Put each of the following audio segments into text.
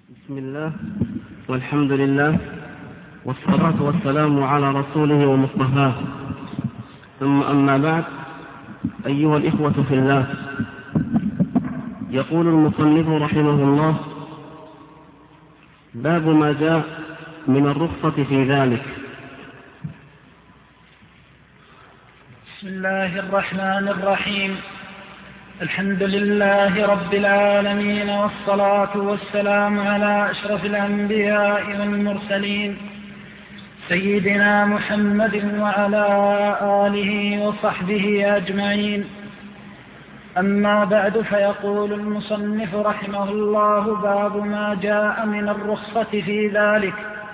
بسم الله والحمد لله والصلاة والسلام على رسوله ومصطفاه، ثم أما بعد. أيها الإخوة في الله، يقول المصنف رحمه الله: باب ما جاء من الرخصة في ذلك. بسم الله الرحمن الرحيم. الحمد لله رب العالمين، والصلاة والسلام على أشرف الأنبياء والمرسلين سيدنا محمد وعلى آله وصحبه أجمعين. أما بعد، فيقول المصنف رحمه الله: باب ما جاء من الرخصة في ذلك.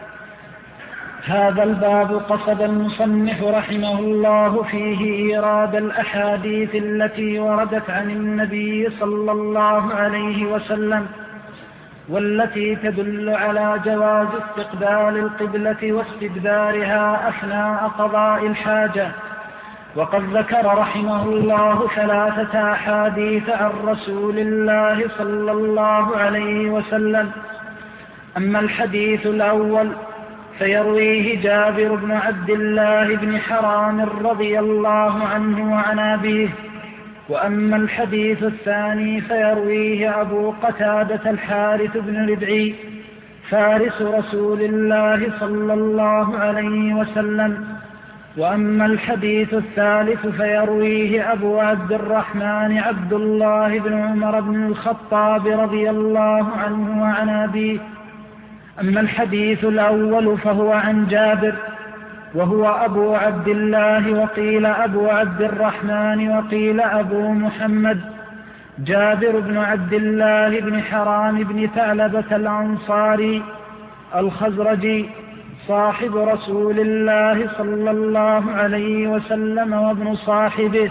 هذا الباب قصد المصنف رحمه الله فيه إيراد الأحاديث التي وردت عن النبي صلى الله عليه وسلم، والتي تدل على جواز استقبال القبلة واستدبارها أثناء قضاء الحاجة. وقد ذكر رحمه الله 3 أحاديث عن رسول الله صلى الله عليه وسلم. أما الحديث الأول فيرويه جابر بن عبد الله بن حرام رضي الله عنه وعن أبيه. وأما الحديث الثاني فيرويه أبو قتادة الحارث بن ربعي فارس رسول الله صلى الله عليه وسلم. وأما الحديث الثالث فيرويه أبو عبد الرحمن عبد الله بن عمر بن الخطاب رضي الله عنه وعن أبيه. أما الحديث الأول فهو عن جابر، وهو أبو عبد الله، وقيل أبو عبد الرحمن، وقيل أبو محمد، جابر بن عبد الله بن حرام بن ثعلبة الأنصاري الخزرجي، صاحب رسول الله صلى الله عليه وسلم وابن صاحبه.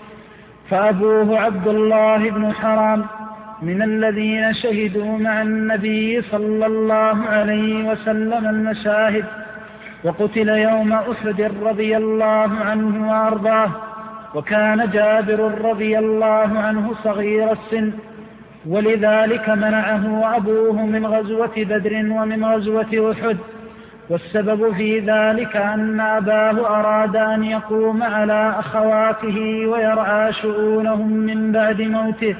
فأبوه عبد الله بن حرام من الذين شهدوا مع النبي صلى الله عليه وسلم المشاهد، وقتل يوم أحد رضي الله عنه وأرضاه. وكان جابر رضي الله عنه صغير السن، ولذلك منعه أبوه من غزوة بدر ومن غزوة أحد. والسبب في ذلك أن أباه أراد أن يقوم على أخواته ويرعى شؤونهم من بعد موته.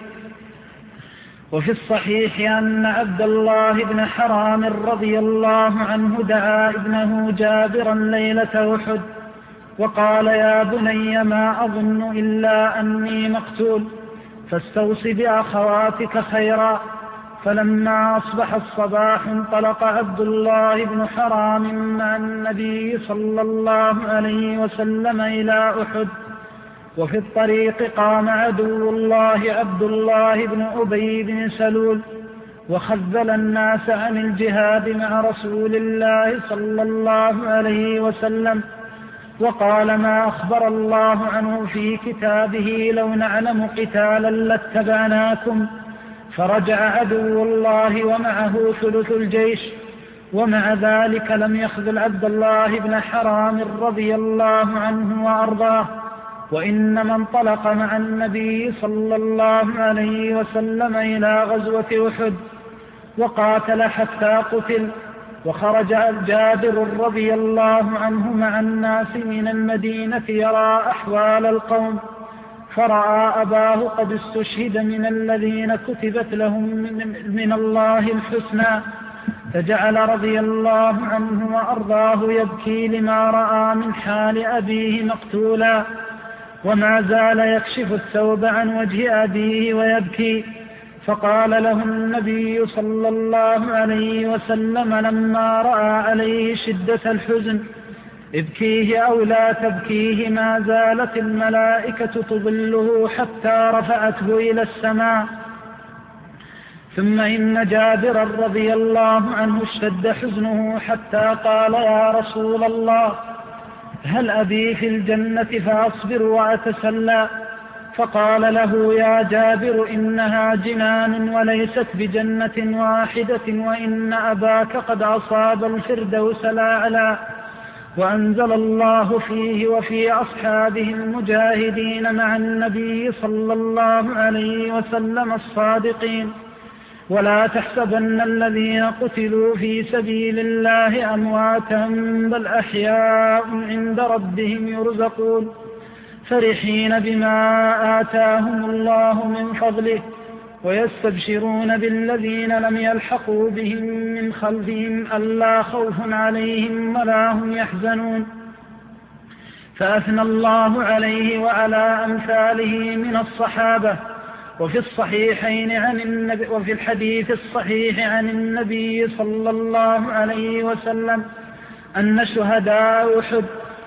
وفي الصحيح أن عبد الله بن حرام رضي الله عنه دعا ابنه جابرا ليلة أحد وقال: يا بني، ما أظن إلا أني مقتول، فاستوص بأخواتك خيرا. فلما أصبح الصباح انطلق عبد الله بن حرام مع النبي صلى الله عليه وسلم إلى أحد. وفي الطريق قام عدو الله عبد الله بن أبي بن سلول وخذل الناس عن الجهاد مع رسول الله صلى الله عليه وسلم، وقال: ما أخبر الله عنه في كتابه: لو نعلم قتالا لاتبعناكم. فرجع عدو الله ومعه ثلث الجيش، ومع ذلك لم يخذل عبد الله بن حرام رضي الله عنه وأرضاه، وإنما انطلق مع النبي صلى الله عليه وسلم إلى غزوة أحد وقاتل حتى قتل. وخرج جابر رضي الله عنه مع الناس من المدينة يرى أحوال القوم، فرأى أباه قد استشهد من الذين كتبت لهم من الله الحسنى، فجعل رضي الله عنه وأرضاه يبكي لما رأى من حال أبيه مقتولا، وما زال يكشف الثوب عن وجه أبيه ويبكي. فقال له النبي صلى الله عليه وسلم لما رأى عليه شدة الحزن: ابكيه أو لا تبكيه، ما زالت الملائكة تظله حتى رفعته إلى السماء. ثم إن جابر رضي الله عنه اشتد حزنه حتى قال: يا رسول الله، هل أبي في الجنة فأصبر وأتسلى؟ فقال له: يا جابر، إنها جنان وليست بجنة واحدة، وإن أباك قد أصاب الفردوس الأعلى. وأنزل الله فيه وفي أصحابه المجاهدين مع النبي صلى الله عليه وسلم الصادقين. ولا تحسبن الذين قتلوا في سبيل الله أمواتا بل أحياء عند ربهم يرزقون فرحين بما آتاهم الله من فضله ويستبشرون بالذين لم يلحقوا بهم من خلفهم ألا خوف عليهم ولا هم يحزنون. فأثنى الله عليه وعلى أمثاله من الصحابة. وفي الحديث الصحيح عن النبي صلى الله عليه وسلم أن شهداء أحد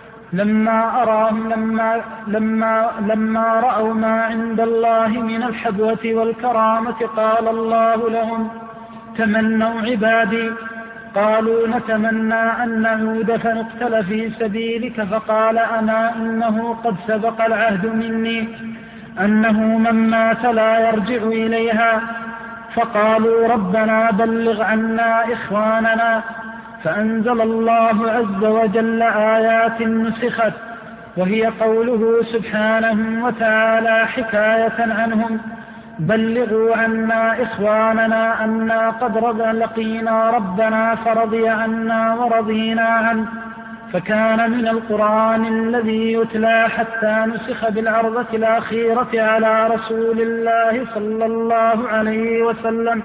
لما رأوا ما عند الله من الحبوة والكرامة قال الله لهم تمنوا عبادي. قالوا نتمنى أن نعود فنقتل في سبيلك. فقال أما إنه قد سبق العهد مني أنه من مات لا يرجع إليها. فقالوا ربنا بلغ عنا إخواننا. فأنزل الله عز وجل آيات نسخت وهي قوله سبحانه وتعالى حكاية عنهم بلغوا عنا إخواننا أنا قد لقينا ربنا فرضي عنا ورضينا عنه. فكان من القرآن الذي يتلى حتى نسخ بالعرضة الأخيرة على رسول الله صلى الله عليه وسلم.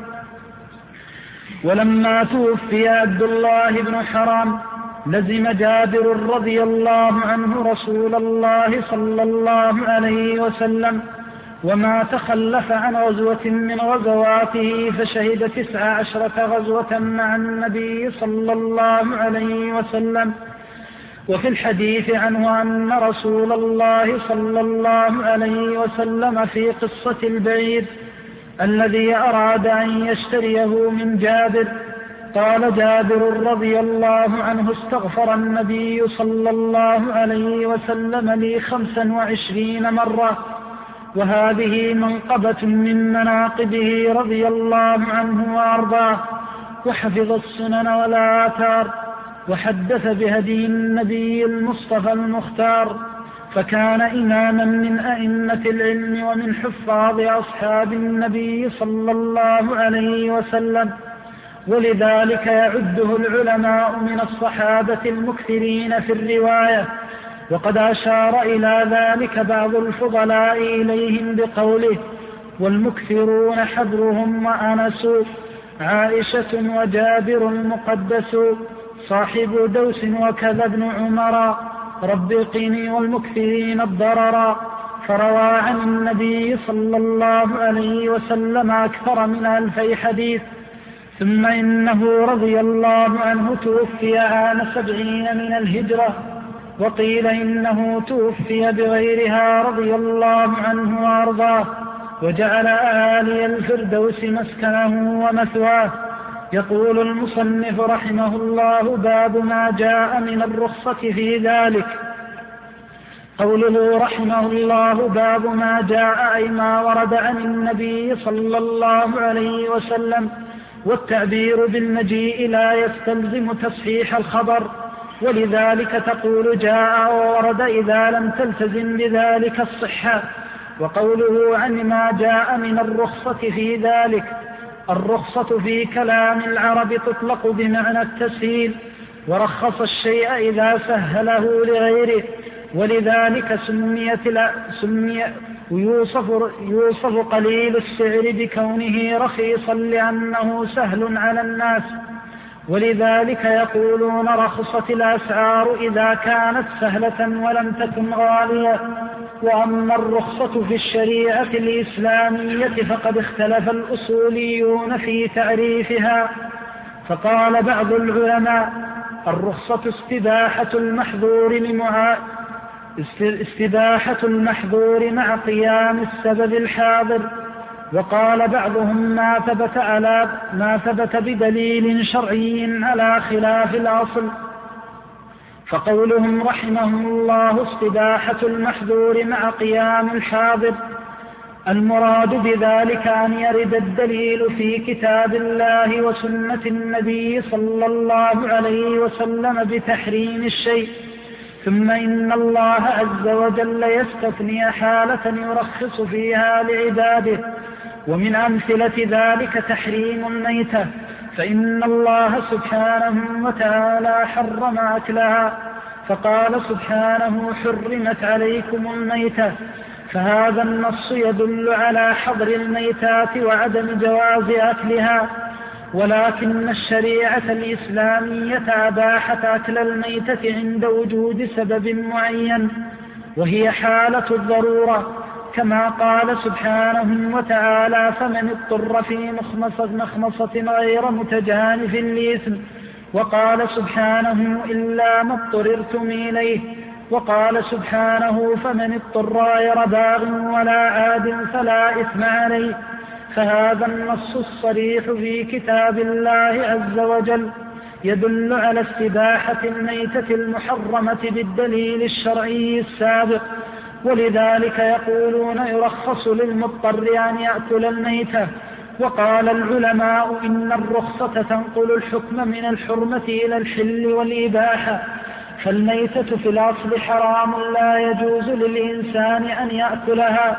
ولما توفي عبد الله بن حرام لزم جابر رضي الله عنه رسول الله صلى الله عليه وسلم وما تخلف عن غزوة من غزواته فشهد 19 غزوة مع النبي صلى الله عليه وسلم. وفي الحديث عنه أن رسول الله صلى الله عليه وسلم في قصة البعير الذي أراد أن يشتريه من جابر قال جابر رضي الله عنه استغفر النبي صلى الله عليه وسلم لي 25 مرة. وهذه منقبة من مناقبه رضي الله عنه وأرضاه. وحفظ السنن والآثار وحدث بهدي النبي المصطفى المختار. فكان إماما من أئمة العلم ومن حفاظ أصحاب النبي صلى الله عليه وسلم. ولذلك يعده العلماء من الصحابة المكثرين في الرواية. وقد أشار إلى ذلك بعض الفضلاء إليهم بقوله والمكثرون حبرهم وأنس عائشة وجابر المقدس صاحب دوس وكذا ابن عمر رب قني والمكثرين الضرر. فروى عن النبي صلى الله عليه وسلم أكثر من 2000 حديث. ثم إنه رضي الله عنه توفي عام 70 من الهجرة. وقيل إنه توفي بغيرها رضي الله عنه وأرضاه وجعل آلي الفردوس مسكنه ومثواه. يقول المصنف رحمه الله باب ما جاء من الرخصة في ذلك. قوله رحمه الله باب ما جاء أي ما ورد عن النبي صلى الله عليه وسلم. والتعبير بالمجيء لا يستلزم تصحيح الخبر ولذلك تقول جاء وورد إذا لم تلتزم بذلك الصحة. وقوله عن ما جاء من الرخصة في ذلك الرخصة في كلام العرب تطلق بمعنى التسهيل ورخص الشيء إذا سهله لغيره. ولذلك يوصف قليل السعر بكونه رخيصا لأنه سهل على الناس. ولذلك يقولون رخصت الأسعار إذا كانت سهلة ولم تكن غالية. وأما الرخصة في الشريعة الإسلامية فقد اختلف الأصوليون في تعريفها. فقال بعض العلماء الرخصة استباحة المحظور مع قيام السبب الحاضر. وقال بعضهم ما ثبت بدليل شرعي على خلاف الأصل. فقولهم رحمهم الله استباحة المحظور مع قيام الحاضر المراد بذلك أن يرد الدليل في كتاب الله وسنة النبي صلى الله عليه وسلم بتحريم الشيء. ثم إن الله عز وجل يستثني حالة يرخص فيها لعباده ومن أمثلة ذلك تحريم الميتة، فإن الله سبحانه وتعالى حرم أكلها، فقال سبحانه حرمت عليكم الميتة، فهذا النص يدل على حظر الميتات وعدم جواز أكلها. ولكن الشريعة الإسلامية أباحت أكل الميتة عند وجود سبب معين، وهي حالة الضرورة، كما قال سبحانه وتعالى فمن اضطر في مخمصة غير متجانف لإثم، وقال سبحانه إلا ما اضطررتم إليه، وقال سبحانه فمن اضطر غير باغ ولا عاد فلا إثم عليه. فهذا النص الصريح في كتاب الله عز وجل يدل على استباحة الميتة المحرمة بالدليل الشرعي السابق، ولذلك يقولون يرخص للمضطر أن يأكل الميتة. وقال العلماء إن الرخصة تنقل الحكم من الحرمة إلى الحل والإباحة، فالميتة في الأصل حرام لا يجوز للإنسان أن يأكلها،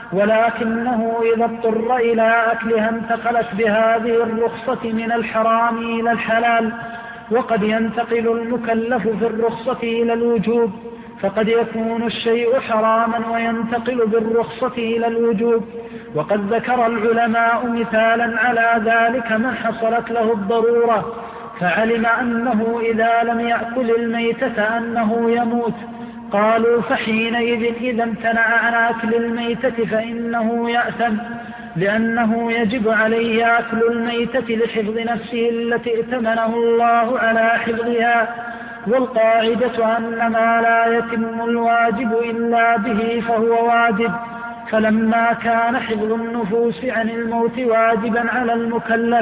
ولكنه إذا اضطر إلى أكلها انتقلت بهذه الرخصة من الحرام إلى الحلال. وقد ينتقل المكلف في الرخصة إلى الوجوب، فقد يكون الشيء حراما وينتقل بالرخصة إلى الوجوب. وقد ذكر العلماء مثالا على ذلك من حصلت له الضرورة فعلم أنه إذا لم يأكل الميتة أنه يموت، قالوا فحينئذ إذا امتنع عن أكل الميتة فإنه يأثم، لأنه يجب عليه أكل الميتة لحفظ نفسه التي ائتمنه الله على حفظها. والقاعدة أن ما لا يتم الواجب إلا به فهو واجب، فلما كان حفظ النفوس عن الموت واجبا على المكلف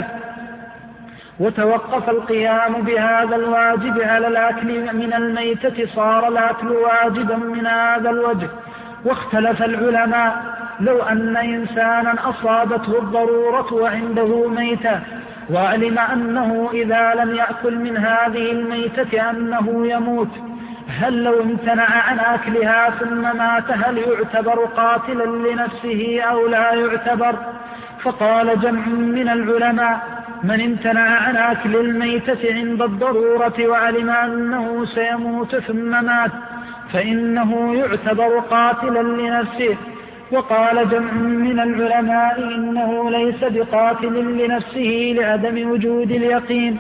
وتوقف القيام بهذا الواجب على الأكل من الميتة صار الأكل واجبا من هذا الوجه. واختلف العلماء لو أن إنسانا أصابته الضرورة وعنده ميتة وعلم أنه إذا لم يأكل من هذه الميتة أنه يموت، هل لو امتنع عن أكلها ثم مات هل يعتبر قاتلا لنفسه أو لا يعتبر؟ فقال جمع من العلماء من امتنع عن أكل الميتة عند الضرورة وعلم أنه سيموت ثم مات فإنه يعتبر قاتلا لنفسه. وقال جمع من العلماء إنه ليس بقاتل لنفسه لعدم وجود اليقين.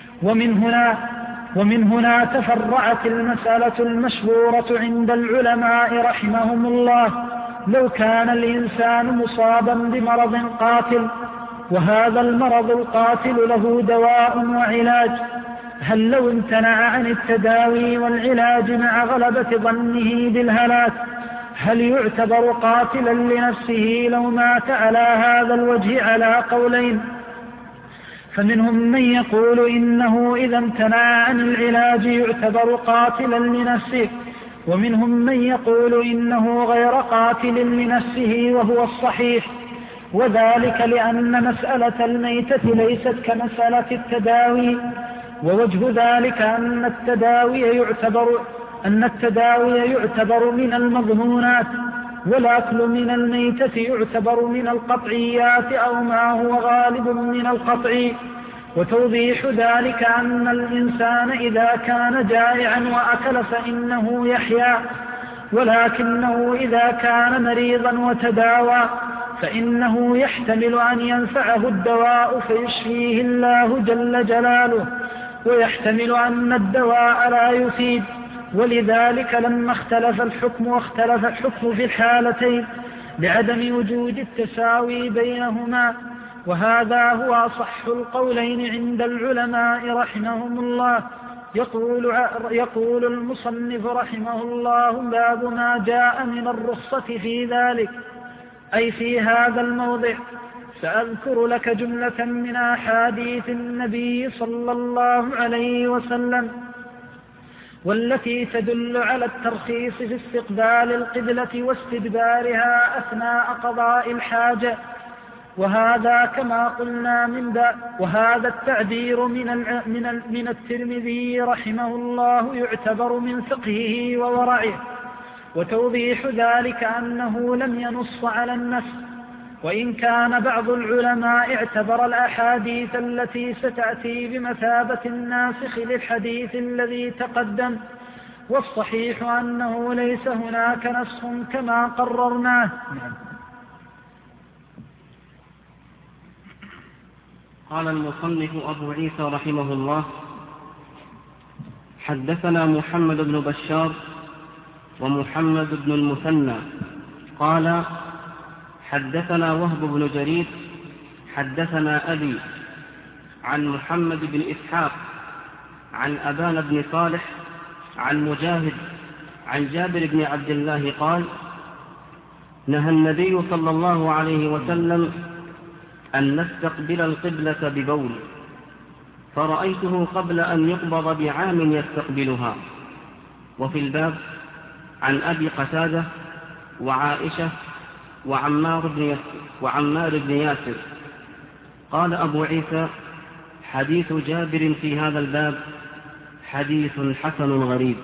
ومن هنا تفرعت المسألة المشهورة عند العلماء رحمهم الله، لو كان الإنسان مصابا بمرض قاتل وهذا المرض القاتل له دواء وعلاج، هل لو امتنع عن التداوي والعلاج مع غلبة ظنه بالهلاك هل يعتبر قاتلا لنفسه لو مات على هذا الوجه؟ على قولين، فمنهم من يقول إنه إذا امتنع عن العلاج يعتبر قاتلا لنفسه، ومنهم من يقول إنه غير قاتل لنفسه وهو الصحيح، وذلك لأن مسألة الميتة ليست كمسألة التداوي. ووجه ذلك أن التداوي يعتبر من المضمونات، والأكل من الميتة يعتبر من القطعيات أو ما هو غالب من القطعي. وتوضيح ذلك أن الإنسان إذا كان جائعا وأكل فإنه يحيا، ولكنه إذا كان مريضا وتداوى فإنه يحتمل أن ينفعه الدواء فيشفيه الله جل جلاله، ويحتمل أن الدواء لا يفيد. ولذلك لما اختلف الحكم في الحالتين لعدم وجود التساوي بينهما، وهذا هو أصح القولين عند العلماء رحمهم الله. يقول المصنف رحمه الله باب ما جاء من الرخصة في ذلك، أي في هذا الموضع. سأذكر لك جملة من أحاديث النبي صلى الله عليه وسلم والتي تدل على الترخيص في استقبال القبلة واستدبارها أثناء قضاء الحاجة، وهذا كما قلنا وهذا التعبير من الترمذي رحمه الله يعتبر من فقهه وورعه. وتوضيح ذلك أنه لم ينص على النفس، وإن كان بعض العلماء اعتبر الأحاديث التي ستأتي بمثابة الناسخ للحديث الذي تقدم، والصحيح أنه ليس هناك نسخ كما قررناه. قال المصنف أبو عيسى رحمه الله: حدثنا محمد بن بشار ومحمد بن المثنى قال حدثنا وهب بن جرير حدثنا أبي عن محمد بن إسحاق عن أبان بن صالح عن مجاهد عن جابر بن عبد الله قال: نهى النبي صلى الله عليه وسلم أن نستقبل القبلة ببول، فرأيته قبل أن يقبض بعام يستقبلها. وفي الباب عن أبي قتادة وعائشة وعمار بن ياسر. قال أبو عيسى: حديث جابر في هذا الباب حديث حسن غريب.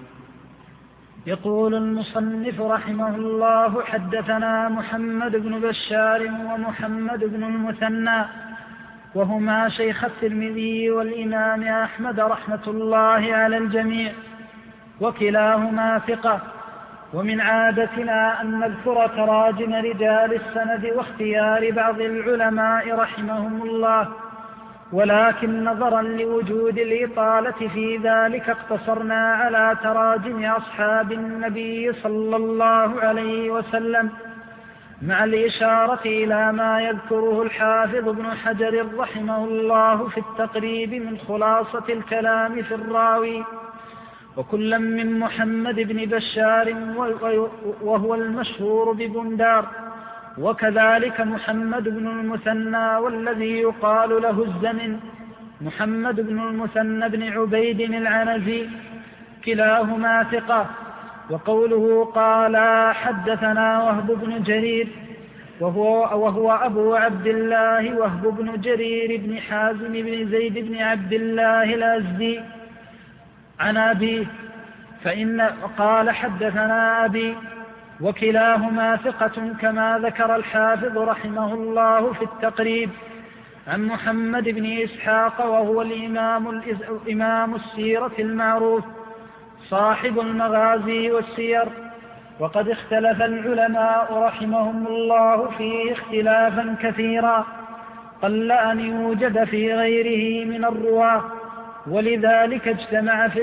يقول المصنف رحمه الله: حدثنا محمد بن بشار ومحمد بن المثنى، وهما شيخ الترمذي والإمام أحمد رحمة الله على الجميع، وكلاهما ثقة. ومن عادتنا أن نذكر تراجم رجال السند واختيار بعض العلماء رحمهم الله، ولكن نظرا لوجود الإطالة في ذلك اقتصرنا على تراجم أصحاب النبي صلى الله عليه وسلم، مع الإشارة إلى ما يذكره الحافظ ابن حجر رحمه الله في التقريب من خلاصة الكلام في الراوي. وكلا من محمد بن بشار وهو المشهور ببندار، وكذلك محمد بن المثنى والذي يقال له الزمن محمد بن المثنى بن عبيد العنزي، كلاهما ثقة. وقوله قال حدثنا وهب بن جرير وهو أبو عبد الله وهب بن جرير بن حازم بن زيد بن عبد الله الأزدي عن أبيه، فإن قال حدثنا أبي، وكلاهما ثقة كما ذكر الحافظ رحمه الله في التقريب عن محمد بن إسحاق، وهو الإمام السيرة المعروف صاحب المغازي والسير. وقد اختلف العلماء رحمهم الله فيه اختلافا كثيرا قل أن يوجد في غيره من الرواة، ولذلك اجتمع في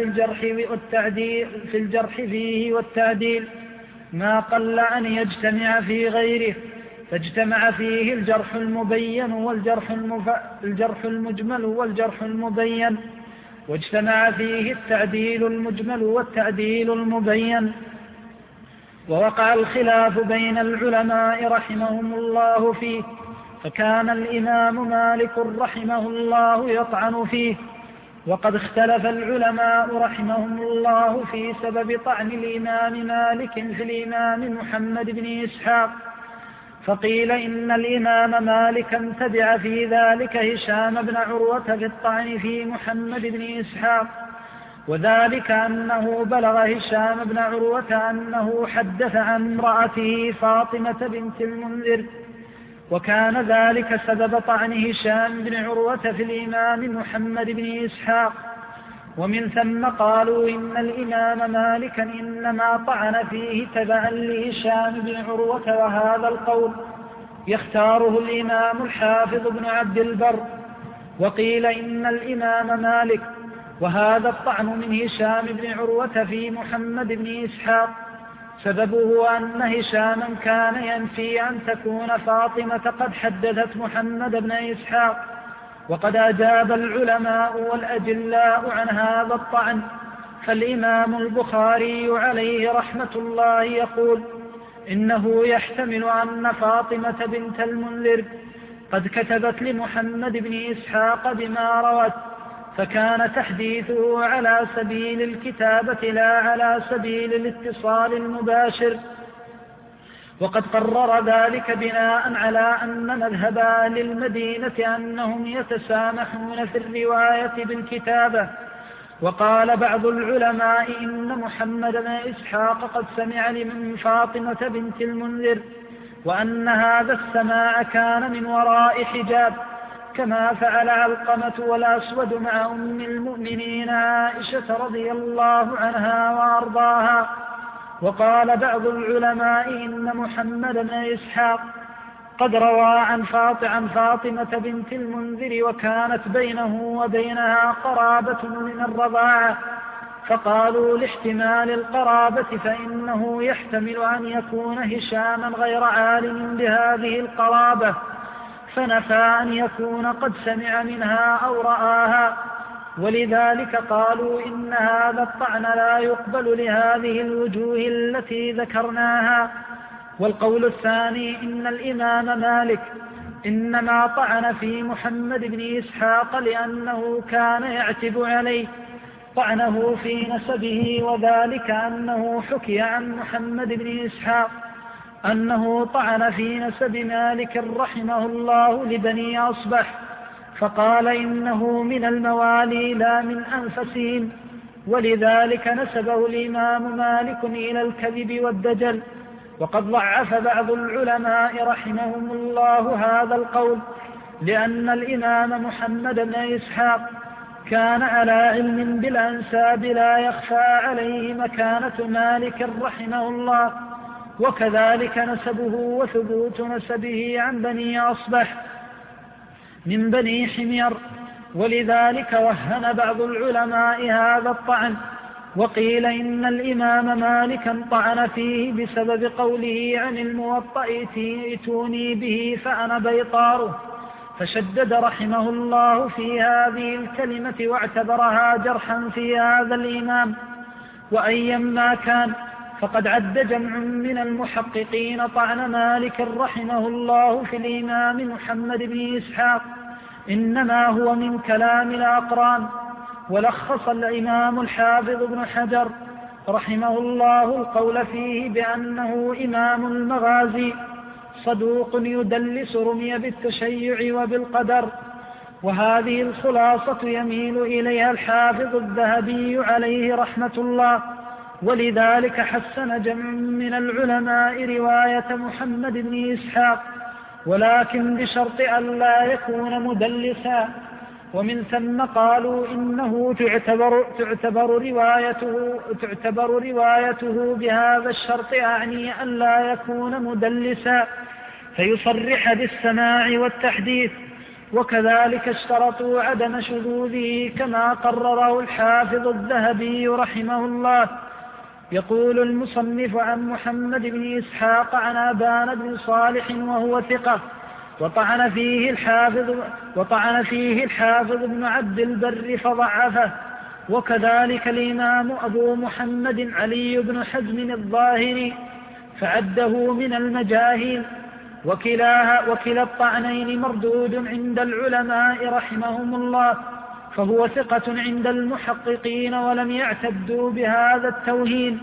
الجرح فيه والتعديل ما قل أن يجتمع في غيره، فاجتمع فيه الجرح المبين الجرح المجمل والجرح المبين، واجتمع فيه التعديل المجمل والتعديل المبين. ووقع الخلاف بين العلماء رحمهم الله فيه، فكان الإمام مالك رحمه الله يطعن فيه. وقد اختلف العلماء رحمهم الله في سبب طعن الإمام مالك في الإمام محمد بن إسحاق، فقيل إن الإمام مالكا تبع في ذلك هشام بن عروة في الطعن في محمد بن إسحاق، وذلك أنه بلغ هشام بن عروة أنه حدث عن امرأته فاطمة بنت المنذر، وكان ذلك سبب طعن هشام بن عروة في الإمام محمد بن إسحاق. ومن ثم قالوا إن الإمام مالكا إنما طعن فيه تبعا لهشام بن عروة، وهذا القول يختاره الإمام الحافظ بن عبد البر. وقيل إن الإمام مالك وهذا الطعن من هشام بن عروة في محمد بن إسحاق سببه أن هشاما كان ينفي أن تكون فاطمة قد حدثت محمد بن إسحاق، وقد أجاب العلماء والأجلاء عن هذا الطعن. فالإمام البخاري عليه رحمة الله يقول إنه يحتمل أن فاطمة بنت المنذر قد كتبت لمحمد بن إسحاق بما روت، فكان تحديثه على سبيل الكتابة لا على سبيل الاتصال المباشر. وقد قرر ذلك بناء على أن مذهب أهل المدينة أنهم يتسامحون في الرواية بالكتابة. وقال بعض العلماء إن محمد بن إسحاق قد سمع من فاطمة بنت المنذر، وأن هذا السماع كان من وراء حجاب، كما فعل علقمة والأسود مع أم المؤمنين عائشة رضي الله عنها وأرضاها. وقال بعض العلماء إن محمد بن إسحاق قد روى عن فاطمة بنت المنذر، وكانت بينه وبينها قرابة من الرضاعة، فقالوا لاحتمال القرابة فإنه يحتمل أن يكون هشاما غير عالم بهذه القرابة، فنفى أن يكون قد سمع منها أو رآها، ولذلك قالوا إن هذا الطعن لا يقبل لهذه الوجوه التي ذكرناها. والقول الثاني إن الإمام مالك إنما طعن في محمد بن إسحاق لأنه كان يعتب عليه طعنه في نسبه، وذلك أنه حكي عن محمد بن إسحاق أنه طعن في نسب مالك رحمه الله لبني أصبح، فقال إنه من الموالي لا من أنفسهم، ولذلك نسبه الإمام مالك إلى الكذب والدجل. وقد ضعف بعض العلماء رحمهم الله هذا القول، لأن الإمام محمد بن إسحاق كان على علم بالأنساب لا يخفى عليه مكانة مالك رحمه الله، وكذلك نسبه وثبوت نسبه عن بني أصبح من بني حمير، ولذلك وهن بعض العلماء هذا الطعن، وقيل إن الإمام مالكا طعن فيه بسبب قوله عن الموطأ ائتوني به فأنا بيطاره، فشدد رحمه الله في هذه الكلمة واعتبرها جرحا في هذا الإمام. وأيما كان فقد عد جمع من المحققين طعن مالك رحمه الله في الإمام محمد بن إسحاق إنما هو من كلام الأقران. ولخص الإمام الحافظ ابن حجر رحمه الله القول فيه بأنه إمام المغازي صدوق يدلس رمي بالتشيع وبالقدر، وهذه الخلاصة يميل إليها الحافظ الذهبي عليه رحمة الله، ولذلك حسن جمع من العلماء رواية محمد بن إسحاق، ولكن بشرط أن لا يكون مدلسا، ومن ثم قالوا إنه تعتبر روايته بهذا الشرط، أعني أن لا يكون مدلسا فيصرح بالسماع والتحديث، وكذلك اشترطوا عدم شذوذه كما قرره الحافظ الذهبي رحمه الله. يقول المصنف عن محمد بن إسحاق عن أبان بن صالح وهو ثقة، وطعن فيه الحافظ ابن عبد البر فضعفه، وكذلك الإمام أبو محمد علي بن حزم الظاهري فعده من المجاهيل، وكلا الطعنين مردود عند العلماء رحمهم الله، فهو ثقة عند المحققين ولم يعتدوا بهذا التوهين.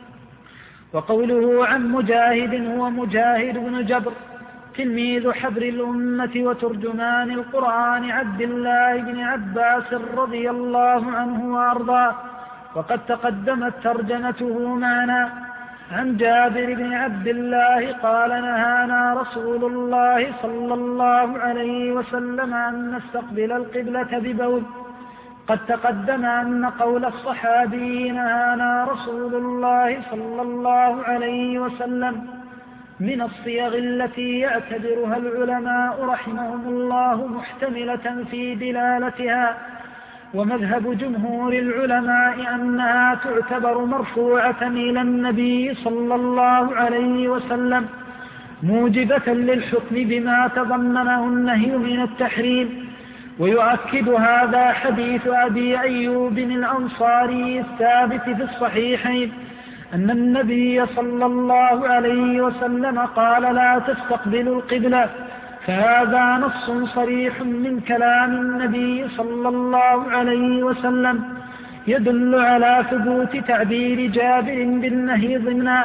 وقوله عن مجاهد هو مجاهد بن جبر تلميذ حبر الأمة وترجمان القرآن عبد الله بن عباس رضي الله عنه وأرضاه، وقد تقدمت ترجمته معنا. عن جابر بن عبد الله قال نهانا رسول الله صلى الله عليه وسلم أن نستقبل القبلة ببول. قد تقدم أن قول الصحابي نهانا رسول الله صلى الله عليه وسلم من الصيغ التي يعتبرها العلماء رحمهم الله محتملة في دلالتها، ومذهب جمهور العلماء أنها تعتبر مرفوعة إلى النبي صلى الله عليه وسلم موجبة للحكم بما تضمنه النهي من التحريم. ويؤكد هذا حديث أبي أيوب الأنصاري الثابت في الصحيحين أن النبي صلى الله عليه وسلم قال لا تستقبلوا القبلة، فهذا نص صريح من كلام النبي صلى الله عليه وسلم يدل على ثبوت تعبير جابر بالنهي ضمنا.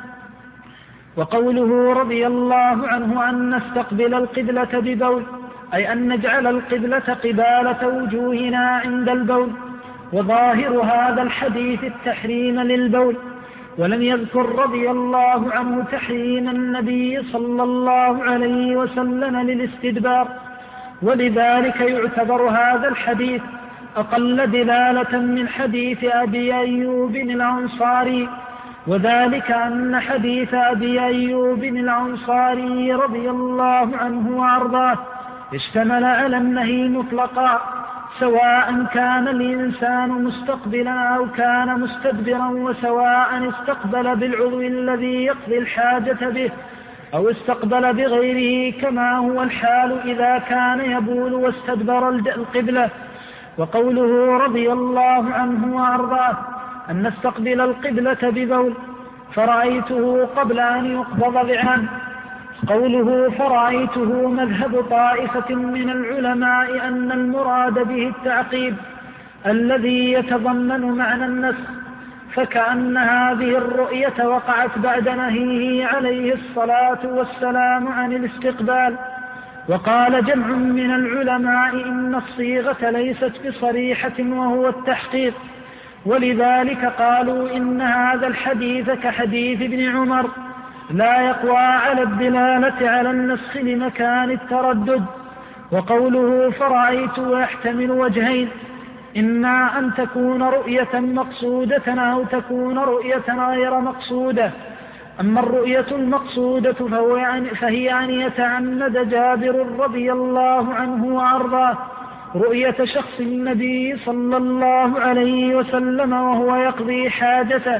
وقوله رضي الله عنه أن نستقبل القبلة ببول أي أن نجعل القبلة قبالة وجوهنا عند البول، وظاهر هذا الحديث التحريم للبول، ولم يذكر رضي الله عنه تحريم النبي صلى الله عليه وسلم للاستدبار، ولذلك يعتبر هذا الحديث أقل دلالة من حديث أبي أيوب الأنصاري، وذلك أن حديث أبي أيوب الأنصاري رضي الله عنه وأرضاه اشتمل على النهي مطلقا، سواء كان الإنسان مستقبلا أو كان مستدبرا، وسواء استقبل بالعضو الذي يقضي الحاجة به أو استقبل بغيره، كما هو الحال إذا كان يبول واستدبر القبلة. وقوله رضي الله عنه وأرضاه أن نستقبل القبلة ببول فرأيته قبل أن يقبض بعام، قوله فرأيته مذهب طائفة من العلماء أن المراد به التعقيب الذي يتضمن معنى النسخ، فكأن هذه الرؤية وقعت بعد نهيه عليه الصلاة والسلام عن الاستقبال. وقال جمع من العلماء إن الصيغة ليست بصريحة وهو التحقيق، ولذلك قالوا إن هذا الحديث كحديث ابن عمر لا يقوى على الدلالة على النسخ لمكان التردد. وقوله فرأيت يحتمل وجهين، إما أن تكون رؤية مقصودة أو تكون رؤية غير مقصودة. أما الرؤية المقصودة فهي أن يتعمد جابر رضي الله عنه وأرضاه رؤية شخص النبي صلى الله عليه وسلم وهو يقضي حاجته،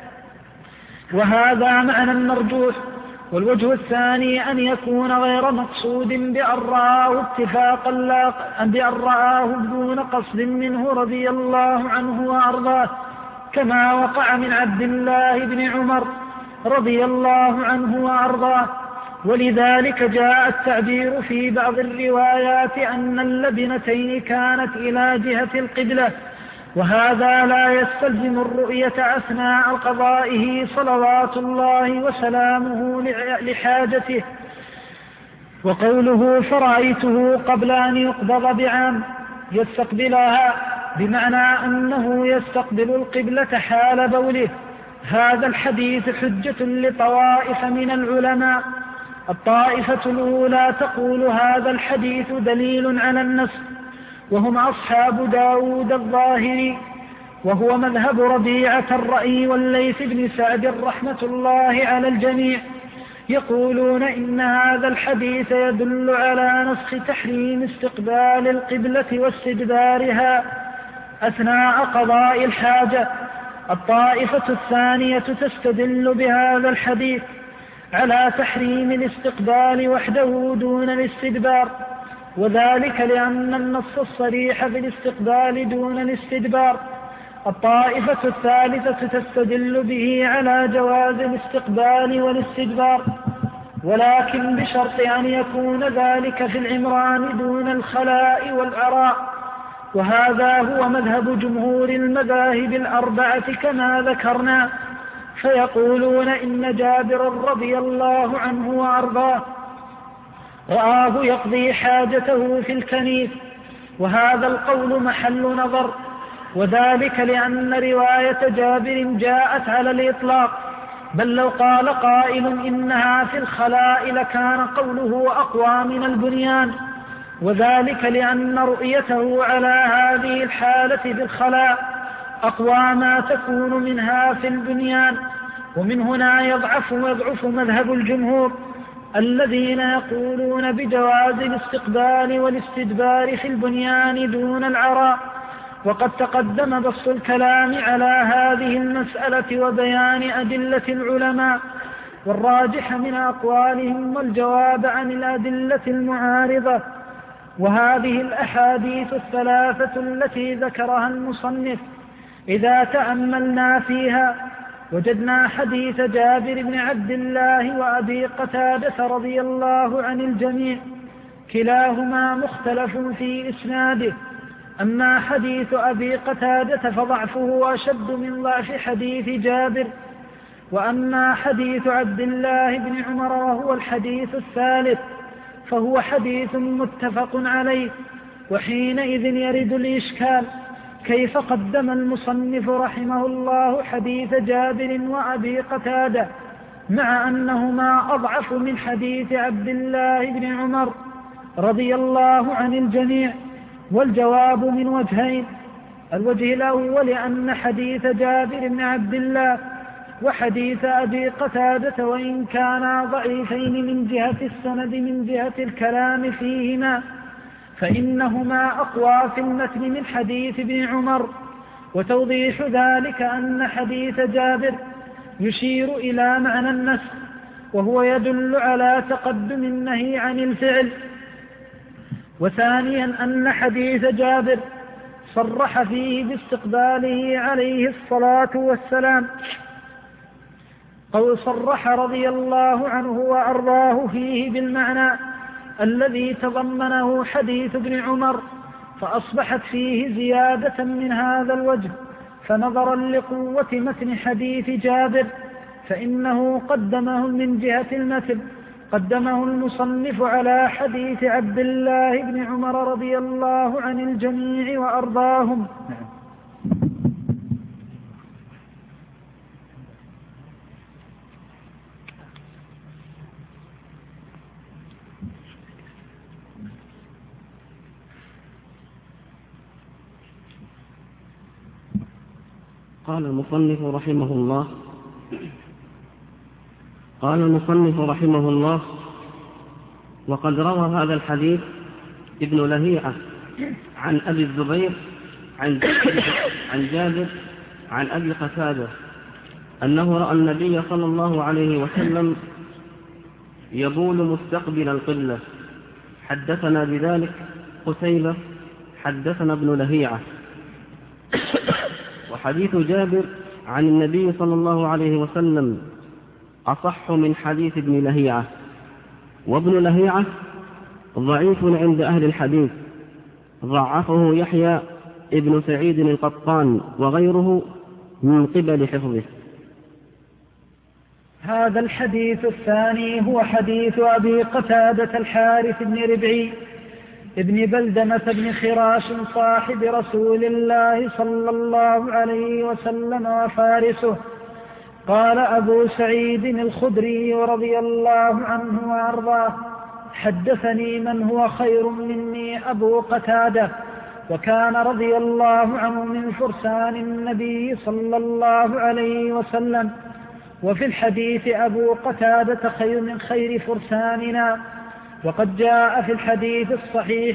وهذا معنى مرجوح. والوجه الثاني أن يكون غير مقصود بأن رآه بدون قصد منه رضي الله عنه وأرضاه، كما وقع من عبد الله بن عمر رضي الله عنه وأرضاه. ولذلك جاء التعبير في بعض الروايات أن اللبنتين كانت إلى جهة القبلة، وهذا لا يستلزم الرؤية أثناء قضائه صلوات الله وسلامه لحاجته. وقوله فرأيته قبل أن يقبض بعام يستقبلها بمعنى أنه يستقبل القبلة حال بوله. هذا الحديث حجة لطوائف من العلماء. الطائفة الأولى تقول هذا الحديث دليل على النسخ، وهم أصحاب داود الظاهري، وهو مذهب ربيعة الرأي والليث بن سعد رحمة الله على الجميع. يقولون إن هذا الحديث يدل على نسخ تحريم استقبال القبلة واستدبارها أثناء قضاء الحاجة. الطائفة الثانية تستدل بهذا الحديث على تحريم الاستقبال وحده دون الاستدبار، وذلك لأن النص الصريح بالاستقبال دون الاستدبار. الطائفة الثالثة تستدل به على جواز الاستقبال والاستدبار، ولكن بشرط أن يكون ذلك في العمران دون الخلاء والعراء، وهذا هو مذهب جمهور المذاهب الأربعة كما ذكرنا. فيقولون إن جابر رضي الله عنه وأرضاه رآه يقضي حاجته في الكنيف، وهذا القول محل نظر، وذلك لأن رواية جابر جاءت على الإطلاق، بل لو قال قائل إنها في الخلاء لكان قوله أقوى من البنيان، وذلك لأن رؤيته على هذه الحالة بالخلاء أقوى ما تكون منها في البنيان. ومن هنا يضعف مذهب الجمهور الذين يقولون بجواز الاستقبال والاستدبار في البنيان دون العراء. وقد تقدم بسط الكلام على هذه المسألة وبيان أدلة العلماء والراجح من أقوالهم والجواب عن الأدلة المعارضة. وهذه الأحاديث الثلاثة التي ذكرها المصنف إذا تأملنا فيها وجدنا حديث جابر بن عبد الله وأبي قتادة رضي الله عن الجميع كلاهما مختلف في إسناده. أما حديث أبي قتادة فضعفه أشد من ضعف حديث جابر، وأما حديث عبد الله بن عمر وهو الحديث الثالث فهو حديث متفق عليه، وحينئذ يرد الإشكال كيف قدم المصنف رحمه الله حديث جابر وأبي قتادة مع أنهما أضعف من حديث عبد الله بن عمر رضي الله عن الجميع؟ والجواب من وجهين. الوجه الأول أن حديث جابر بن عبد الله وحديث أبي قتادة وإن كانا ضعيفين من جهة السند من جهة الكلام فيهما فإنهما أقوى في المتن من حديث ابن عمر. وتوضيح ذلك أن حديث جابر يشير إلى معنى النسخ وهو يدل على تقدم النهي عن الفعل. وثانيا أن حديث جابر صرح فيه باستقباله عليه الصلاة والسلام أو صرح رضي الله عنه وأرضاه فيه بالمعنى الذي تضمنه حديث ابن عمر، فأصبحت فيه زيادة من هذا الوجه. فنظرا لقوة متن حديث جابر فإنه قدمه من جهة المتن قدمه المصنف على حديث عبد الله بن عمر رضي الله عن الجميع وأرضاهم. قال المصنف رحمه الله وقد روى هذا الحديث ابن لهيعة عن أبي الزبير عن جابر عن أبي قتادة أنه رأى النبي صلى الله عليه وسلم يبول مستقبل القبلة. حدثنا بذلك قتيبة حدثنا ابن لهيعة. وحديث جابر عن النبي صلى الله عليه وسلم أصح من حديث ابن لهيعة، وابن لهيعة ضعيف عند أهل الحديث، ضعفه يحيى ابن سعيد القطان وغيره من قبل حفظه. هذا الحديث الثاني هو حديث أبي قتادة الحارث بن ربعي ابن بلدمة بن خراش صاحب رسول الله صلى الله عليه وسلم وفارسه. قال أبو سعيد الخدري رضي الله عنه وأرضاه: حدثني من هو خير مني أبو قتادة، وكان رضي الله عنه من فرسان النبي صلى الله عليه وسلم، وفي الحديث أبو قتادة خير من خير فرساننا. وقد جاء في الحديث الصحيح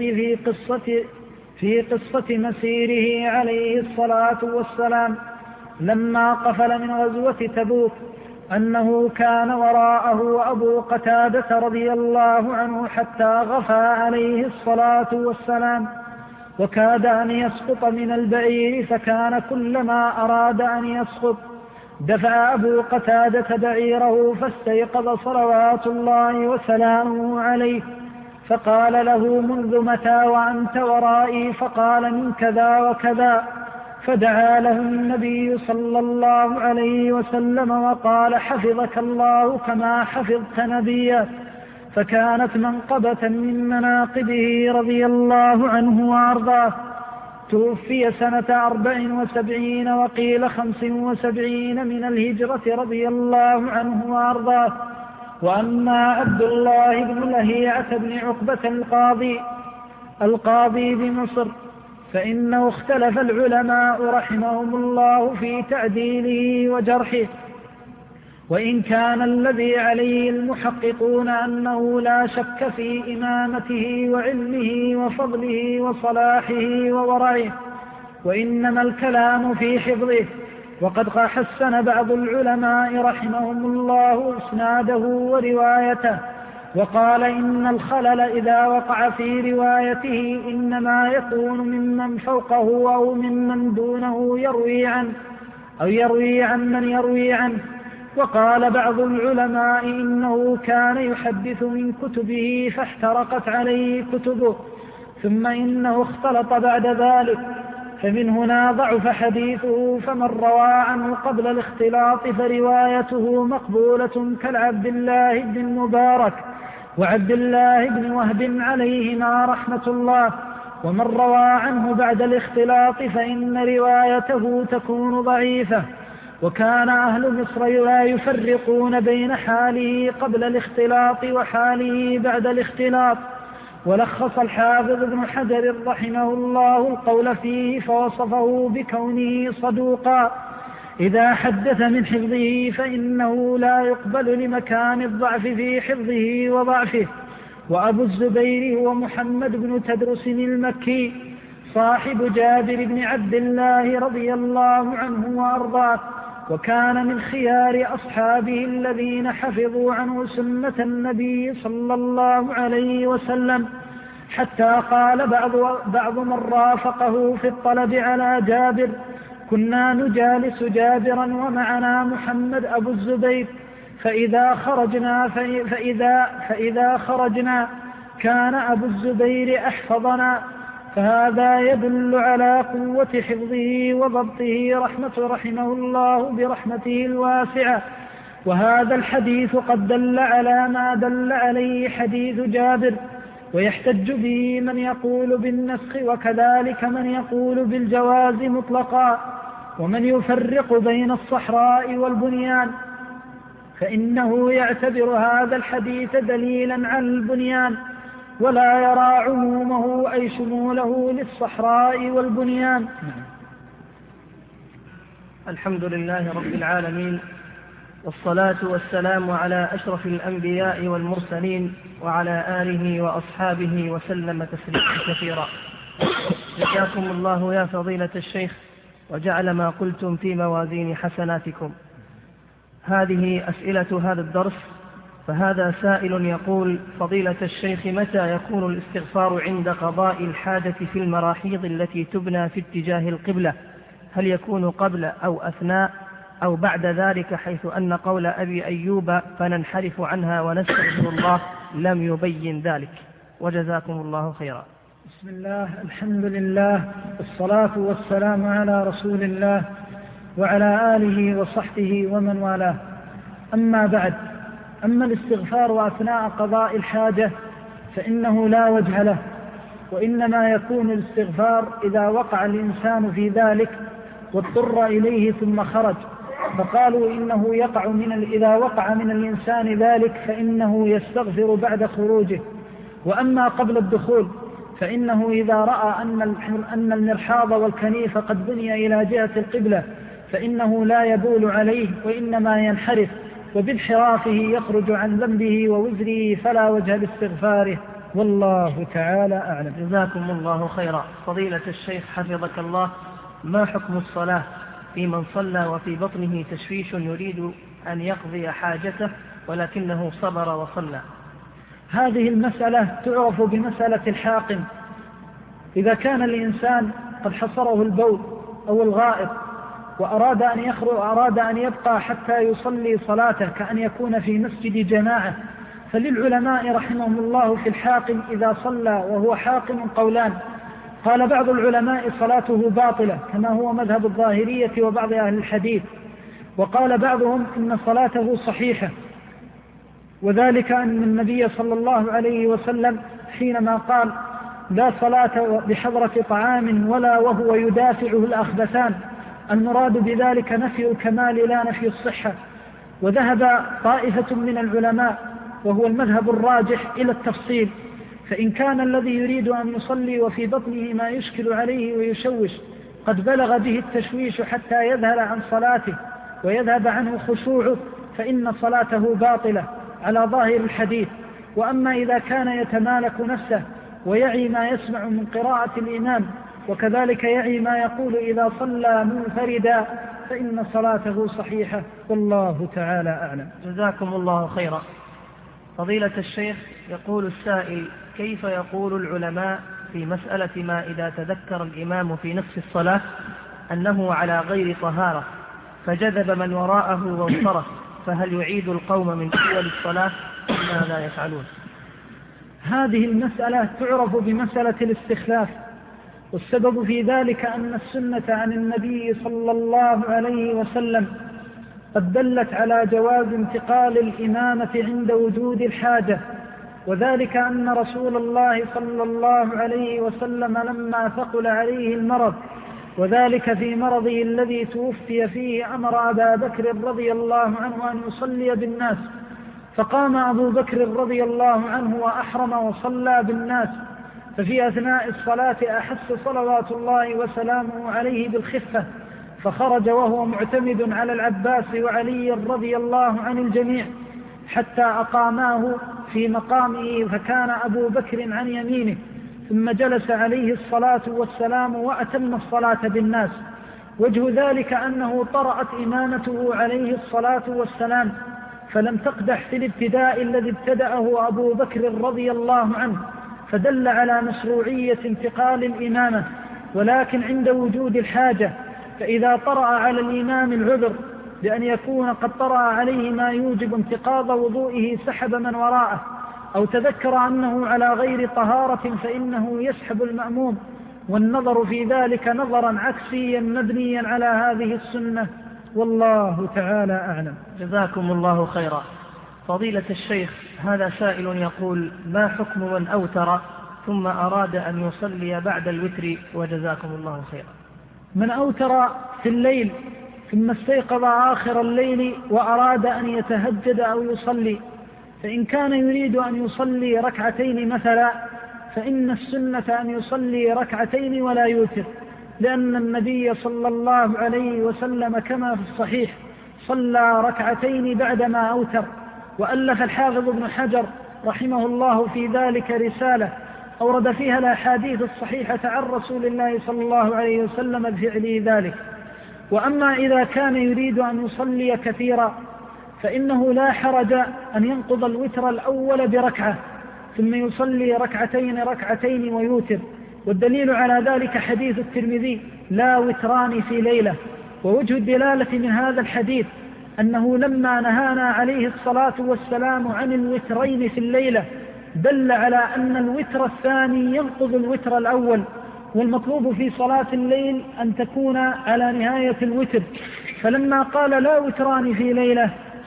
في قصة مسيره عليه الصلاة والسلام لما قفل من غزوة تبوك أنه كان وراءه أبو قتادة رضي الله عنه حتى غفى عليه الصلاة والسلام، وكاد أن يسقط من البعير، فكان كلما أراد أن يسقط دفع أبو قتادة بعيره فاستيقظ صلوات الله وسلامه عليه، فقال له: منذ متى وأنت ورائي؟ فقال: من كذا وكذا. فدعا له النبي صلى الله عليه وسلم وقال: حفظك الله كما حفظت نبيك. فكانت منقبة من مناقبه رضي الله عنه وأرضاه. توفي سنة 74 وقيل 75 من الهجرة رضي الله عنه وأرضاه. وأما عبد الله بن لهيعة بن عقبة القاضي بمصر فإنه اختلف العلماء رحمهم الله في تعديله وجرحه، وإن كان الذي عليه المحققون أنه لا شك في إمامته وعلمه وفضله وصلاحه وورعه، وإنما الكلام في حفظه. وقد حسن بعض العلماء رحمهم الله إسناده وروايته، وقال إن الخلل إذا وقع في روايته إنما يكون ممن فوقه أو ممن دونه يروي عن من يروي عنه. وقال بعض العلماء إنه كان يحدث من كتبه فاحترقت عليه كتبه، ثم إنه اختلط بعد ذلك، فمن هنا ضعف حديثه. فمن روى عنه قبل الاختلاط فروايته مقبولة كالعبد الله بن المبارك وعبد الله بن وهب عليهما رحمة الله، ومن روى عنه بعد الاختلاط فإن روايته تكون ضعيفة. وكان أهل مصر لا يفرقون بين حاله قبل الاختلاط وحاله بعد الاختلاط. ولخص الحافظ ابن حجر رحمه الله القول فيه فوصفه بكونه صدوقا إذا حدث من حفظه فإنه لا يقبل لمكان الضعف في حفظه وضعفه. وأبو الزبير هو محمد بن تدرس المكي صاحب جابر بن عبد الله رضي الله عنه وأرضاه، وكان من خيار أصحابه الذين حفظوا عنه سنة النبي صلى الله عليه وسلم، حتى قال بعض من رافقه في الطلب على جابر: كنا نجالس جابرا ومعنا محمد أبو الزبير، فإذا خرجنا كان أبو الزبير أحفظنا. فهذا يدل على قوة حفظه وضبطه رحمه الله برحمته الواسعة. وهذا الحديث قد دل على ما دل عليه حديث جابر، ويحتج به من يقول بالنسخ، وكذلك من يقول بالجواز مطلقا. ومن يفرق بين الصحراء والبنيان فإنه يعتبر هذا الحديث دليلا على البنيان، ولا يرى عمومه أي شموله للصحراء والبنيان. الحمد لله رب العالمين، والصلاة والسلام على أشرف الأنبياء والمرسلين وعلى آله وأصحابه وسلم تسليما كثيرا. جزاكم الله يا فضيلة الشيخ، وجعل ما قلتم في موازين حسناتكم. هذه أسئلة هذا الدرس. فهذا سائل يقول: فضيلة الشيخ، متى يكون الاستغفار عند قضاء الحاجة في المراحيض التي تبنى في اتجاه القبلة؟ هل يكون قبل أو أثناء أو بعد ذلك، حيث أن قول أبي أيوب فننحرف عنها ونستغفر الله لم يبين ذلك؟ وجزاكم الله خيرا. بسم الله، الحمد لله، والصلاة والسلام على رسول الله وعلى آله وصحبه ومن والاه. أما بعد، أما الاستغفار أثناء قضاء الحاجة فإنه لا وجه له، وإنما يكون الاستغفار إذا وقع الإنسان في ذلك واضطر إليه ثم خرج، فقالوا إنه إذا وقع من الإنسان ذلك فإنه يستغفر بعد خروجه. وأما قبل الدخول فإنه إذا رأى أن المرحاض والكنيف قد بني إلى جهة القبلة فإنه لا يبول عليه، وإنما ينحرف، وبانحرافه يخرج عن ذنبه ووزره، فلا وجه لاستغفاره، والله تعالى أعلم. جزاكم الله خيرا. فضيلة الشيخ حفظك الله، ما حكم الصلاة في من صلى وفي بطنه تشويش يريد أن يقضي حاجته ولكنه صبر وصلى؟ هذه المسألة تعرف بمسألة الحاقن. إذا كان الإنسان قد حصره البول أو الغائط وأراد أن يخرج، أراد أن يبقى حتى يصلي صلاته كأن يكون في مسجد جماعة، فللعلماء رحمهم الله في الحاقن إذا صلى وهو حاقن قولان. قال بعض العلماء صلاته باطلة كما هو مذهب الظاهرية وبعض أهل الحديث، وقال بعضهم إن صلاته صحيحة، وذلك أن النبي صلى الله عليه وسلم حينما قال: لا صلاة بحضرة طعام ولا وهو يدافعه الأخبثان، المراد بذلك نفي الكمال لا نفي الصحة. وذهب طائفة من العلماء وهو المذهب الراجح إلى التفصيل، فإن كان الذي يريد أن يصلي وفي بطنه ما يشكل عليه ويشوش قد بلغ به التشويش حتى يذهل عن صلاته ويذهب عنه خشوعه فإن صلاته باطلة على ظاهر الحديث. وأما إذا كان يتمالك نفسه ويعي ما يسمع من قراءة الإمام، وكذلك يعي ما يقول إذا صلى منفردا، فإن صلاته صحيحة، والله تعالى أعلم. جزاكم الله خيرا. فضيلة الشيخ، يقول السائل: كيف يقول العلماء في مسألة ما إذا تذكر الإمام في نصف الصلاة أنه على غير طهارة فجذب من وراءه وانصرف، فهل يعيد القوم من أول الصلاة ماذا يفعلون؟ هذه المسألة تعرف بمسألة الاستخلاف، والسبب في ذلك أن السنة عن النبي صلى الله عليه وسلم قد دلت على جواز انتقال الإمامة عند وجود الحاجة، وذلك أن رسول الله صلى الله عليه وسلم لما ثقل عليه المرض، وذلك في مرضه الذي توفي فيه، أمر أبا بكر رضي الله عنه أن يصلي بالناس، فقام أبو بكر رضي الله عنه وأحرم وصلى بالناس، ففي أثناء الصلاة أحس صلوات الله وسلامه عليه بالخفة، فخرج وهو معتمد على العباس وعلي رضي الله عن الجميع حتى أقاماه في مقامه، فكان أبو بكر عن يمينه، ثم جلس عليه الصلاة والسلام وأتم الصلاة بالناس. وجه ذلك أنه طرأت إمامته عليه الصلاة والسلام، فلم تقدح في الابتداء الذي ابتدأه أبو بكر رضي الله عنه، فدل على مشروعية انتقال الإمامة، ولكن عند وجود الحاجة، فإذا طرأ على الإمام العذر بأن يكون قد طرأ عليه ما يوجب انتقاض وضوئه سحب من وراءه، أو تذكر أنه على غير طهارة فإنه يسحب المأموم، والنظر في ذلك نظرا عكسيا مبنيا على هذه السنة، والله تعالى أعلم. جزاكم الله خيرا. فضيلة الشيخ، هذا سائل يقول: ما حكم من أوتر ثم أراد أن يصلي بعد الوتر؟ وجزاكم الله خيرا. من أوتر في الليل ثم استيقظ آخر الليل وأراد أن يتهجد أو يصلي، فإن كان يريد أن يصلي ركعتين مثلا، فإن السنة أن يصلي ركعتين ولا يوتر، لأن النبي صلى الله عليه وسلم كما في الصحيح صلى ركعتين بعدما أوتر. وألف الحافظ ابن حجر رحمه الله في ذلك رسالة أورد فيها الأحاديث الصحيحة عن رسول الله صلى الله عليه وسلم بفعله ذلك. وأما إذا كان يريد أن يصلي كثيرا فإنه لا حرج أن ينقض الوتر الأول بركعة ثم يصلي ركعتين ويوتر، والدليل على ذلك حديث الترمذي: لا وتران في ليلة. ووجه الدلالة من هذا الحديث أنه لما نهانا عليه الصلاة والسلام عن الوترين في الليلة دل على أن الوتر الثاني ينقض الوتر الأول، والمطلوب في صلاة الليل أن تكون على نهاية الوتر. فلما قال لا وتران في ليلة،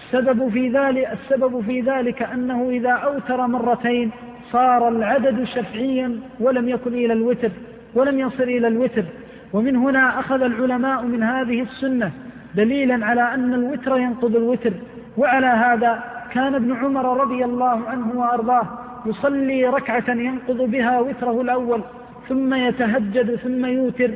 السبب في ذلك أنه إذا أوتر مرتين صار العدد شفعيا ولم يكن إلى الوتر، ولم يصل إلى الوتر. ومن هنا أخذ العلماء من هذه السنة دليلا على أن الوتر ينقض الوتر. وعلى هذا كان ابن عمر رضي الله عنه وأرضاه يصلي ركعة ينقض بها وتره الأول ثم يتهجد ثم يوتر،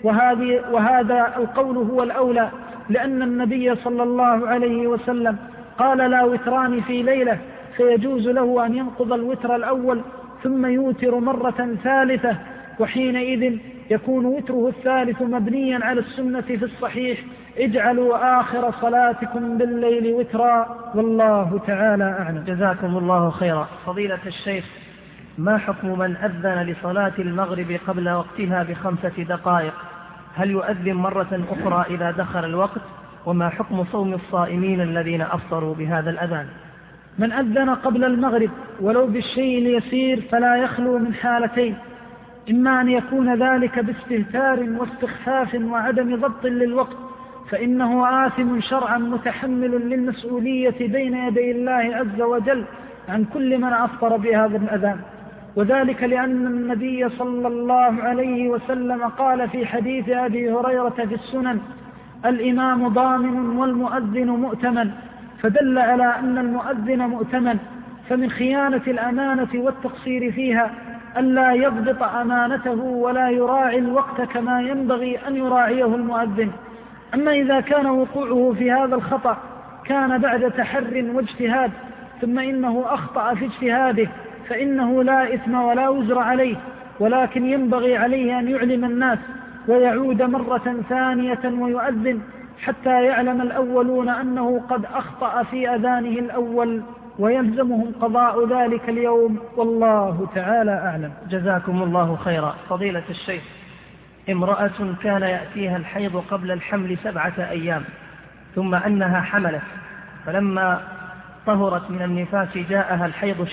وهذا القول هو الأولى، لأن النبي صلى الله عليه وسلم قال لا وتران في ليلة، فيجوز له أن ينقض الوتر الأول ثم يوتر مرة ثالثة، وحينئذ يكون وتره الثالث مبنيا على السنة في الصحيح: اجعلوا آخر صلاتكم بالليل وترا، والله تعالى أعلم. جزاكم الله خيرا. فضيلة الشيخ، ما حكم من أذن لصلاة المغرب قبل وقتها ب5 دقائق؟ هل يؤذن مرة أخرى إذا دخل الوقت؟ وما حكم صوم الصائمين الذين أفطروا بهذا الأذان؟ من أذن قبل المغرب ولو بالشيء اليسير فلا يخلو من حالتين: إما أن يكون ذلك باستهتار واستخفاف وعدم ضبط للوقت، فإنه آثم شرعا متحمل للمسؤولية بين يدي الله عز وجل عن كل من أفطر بهذا الأذان، وذلك لأن النبي صلى الله عليه وسلم قال في حديث أبي هريرة في السنن: الإمام ضامن والمؤذن مؤتمن، فدل على أن المؤذن مؤتمن. فمن خيانة الأمانة والتقصير فيها ألا يضبط أمانته ولا يراعي الوقت كما ينبغي أن يراعيه المؤذن. أما إذا كان وقوعه في هذا الخطأ كان بعد تحر واجتهاد ثم إنه أخطأ في اجتهاده، فإنه لا إثم ولا وزر عليه، ولكن ينبغي عليه أن يعلم الناس ويعود مرة ثانية ويؤذن حتى يعلم الأولون أنه قد أخطأ في أذانه الأول، ويلزمهم قضاء ذلك اليوم، والله تعالى أعلم. جزاكم الله خيرا. فضيلة الشيخ، امرأة كان يأتيها الحيض قبل الحمل 7 أيام، ثم أنها حملت، فلما طهرت من النفاس جاءها الحيض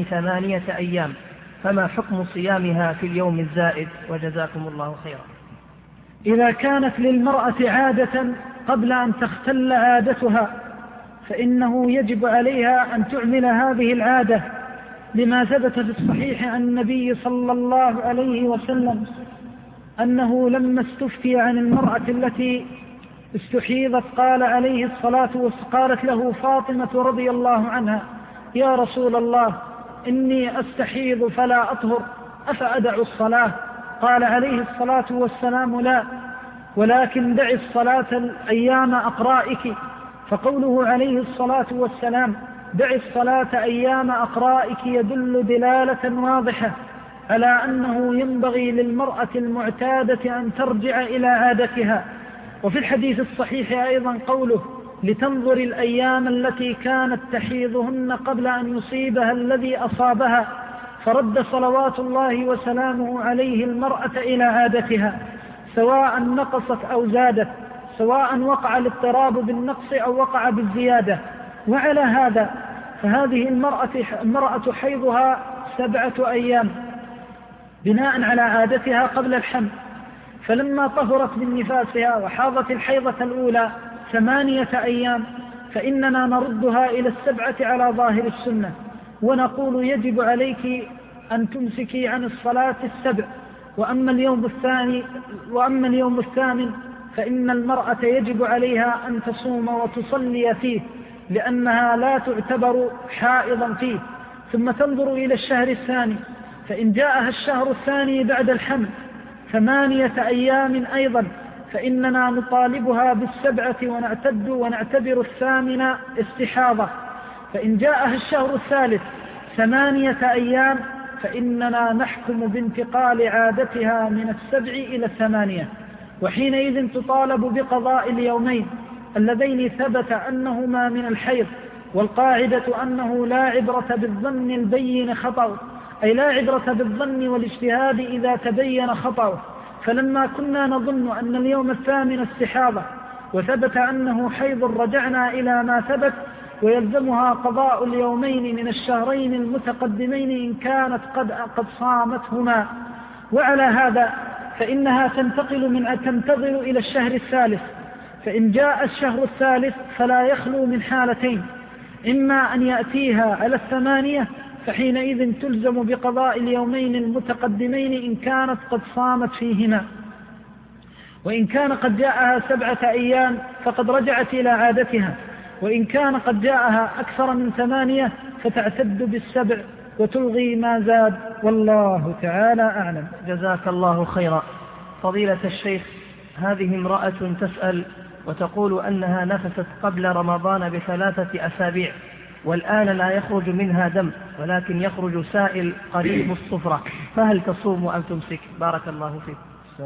2 أيام، فما حكم صيامها في اليوم الزائد؟ وجزاكم الله خيرا. إذا كانت للمرأة عادة قبل أن تختل عادتها فإنه يجب عليها أن تعمل هذه العادة، لما ثبت في الصحيح عن النبي صلى الله عليه وسلم أنه لما استفتي عن المرأة التي استحيضت قالت له فاطمة رضي الله عنها: يا رسول الله، إني أستحيض فلا أطهر، أفأدع الصلاة؟ قال عليه الصلاة والسلام: لا، ولكن دع الصلاة أيام أقرائك. فقوله عليه الصلاة والسلام دع الصلاة أيام أقرائك يدل دلالة واضحة على أنه ينبغي للمرأة المعتادة أن ترجع إلى عادتها. وفي الحديث الصحيح أيضا قوله: لتنظر الأيام التي كانت تحيضهن قبل أن يصيبها الذي أصابها. فرد صلوات الله وسلامه عليه المرأة إلى عادتها، سواء نقصت أو زادت، سواء وقع الاضطراب بالنقص أو وقع بالزيادة. وعلى هذا فهذه المرأة حيضها 7 أيام بناء على عادتها قبل الحمل، فلما طهرت من نفاسها وحاضت الحيضة الأولى 8 أيام فإننا نردها إلى 7 على ظاهر السنة، ونقول يجب عليك أن تمسكي عن الصلاة 7. وأما اليوم الثامن فإن المرأة يجب عليها أن تصوم وتصلي فيه، لأنها لا تعتبر حائضا فيه. ثم تنظر إلى الشهر الثاني، فإن جاءها الشهر الثاني بعد الحمل 8 أيام أيضا فإننا نطالبها 7 ونعتبر 8 استحاضة. فإن جاءها الشهر الثالث 8 أيام فإننا نحكم بانتقال عادتها من 7 إلى 8، وحينئذ تطالب بقضاء اليومين اللذين ثبت أنهما من الحيض. والقاعدة أنه لا عبرة بالظن البين خطأ، أي لا عبرة بالظن والاجتهاد إذا تبين خطأه. فلما كنا نظن أن اليوم الثامن استحاضة وثبت أنه حيض رجعنا إلى ما ثبت، ويلزمها قضاء اليومين من الشهرين المتقدمين إن كانت قد صامتهما. وعلى هذا فإنها تنتظر إلى الشهر الثالث. فإن جاء الشهر الثالث فلا يخلو من حالتين: إما أن يأتيها على 8 فحينئذ تلزم بقضاء اليومين المتقدمين إن كانت قد صامت فيهما، وإن كان قد جاءها 7 أيام فقد رجعت إلى عادتها، وإن كان قد جاءها أكثر من 8 فتعتد بال7 وتلغي ما زاد، والله تعالى أعلم. جزاك الله خيرا. فضيلة الشيخ، هذه امرأة تسأل وتقول أنها نفست قبل رمضان ب3 أسابيع، والآن لا يخرج منها دم ولكن يخرج سائل قريب الصفرة، فهل تصوم أم تمسك؟ بارك الله فيك.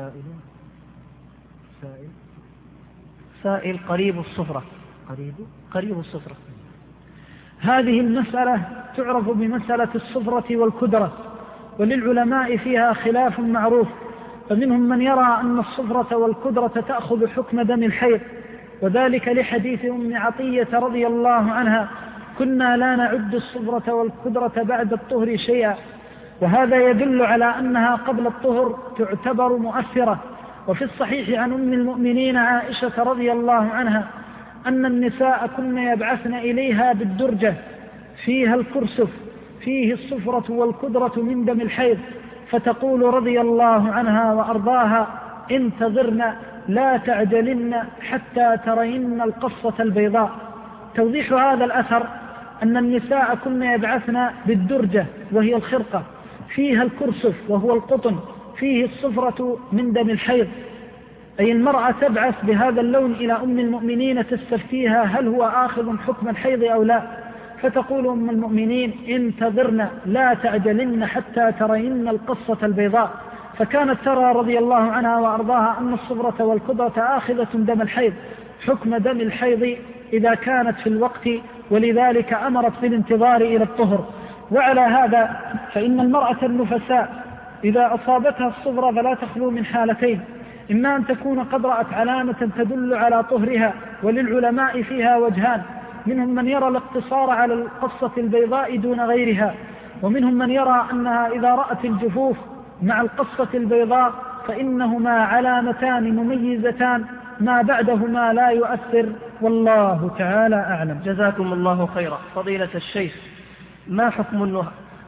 سائل قريب الصفرة. قريب الصفرة. هذه المسألة تعرف بمسألة الصفرة والكدرة، وللعلماء فيها خلاف معروف، فمنهم من يرى أن الصفرة والكدرة تأخذ حكم دم الحيض، وذلك لحديث أم عطية رضي الله عنها: كنا لا نعد الصفرة والكدرة بعد الطهر شيئا. وهذا يدل على أنها قبل الطهر تعتبر مؤثرة. وفي الصحيح عن أم المؤمنين عائشة رضي الله عنها أن النساء كن يبعثن إليها بالدرجة فيها الكرسف فيه الصفرة والكدرة من دم الحيض، فتقول رضي الله عنها وأرضاها: انتظرن لا تعجلن حتى ترين القصة البيضاء. توضيح هذا الأثر أن النساء كن يبعثن بالدرجة وهي الخرقة فيها الكرسف وهو القطن فيه الصفرة من دم الحيض، أي المرأة تبعث بهذا اللون إلى أم المؤمنين تستفتيها هل هو آخذ حكم الحيض أو لا، فتقول أم المؤمنين: انتظرن لا تعجلن حتى ترين القصة البيضاء. فكانت ترى رضي الله عنها وأرضاها أن الصفرة والكدرة آخذة دم الحيض حكم دم الحيض إذا كانت في الوقت، ولذلك أمرت بالانتظار إلى الطهر. وعلى هذا فإن المرأة النفساء إذا أصابتها الصفرة فلا تخلو من حالتين: إما أن تكون قد رأت علامة تدل على طهرها، وللعلماء فيها وجهان: منهم من يرى الاقتصار على القصة البيضاء دون غيرها، ومنهم من يرى أنها إذا رأت الجفوف مع القصة البيضاء فإنهما علامتان مميزتان ما بعدهما لا يؤثر، والله تعالى أعلم. جزاكم الله خيرا. فضيلة الشيخ،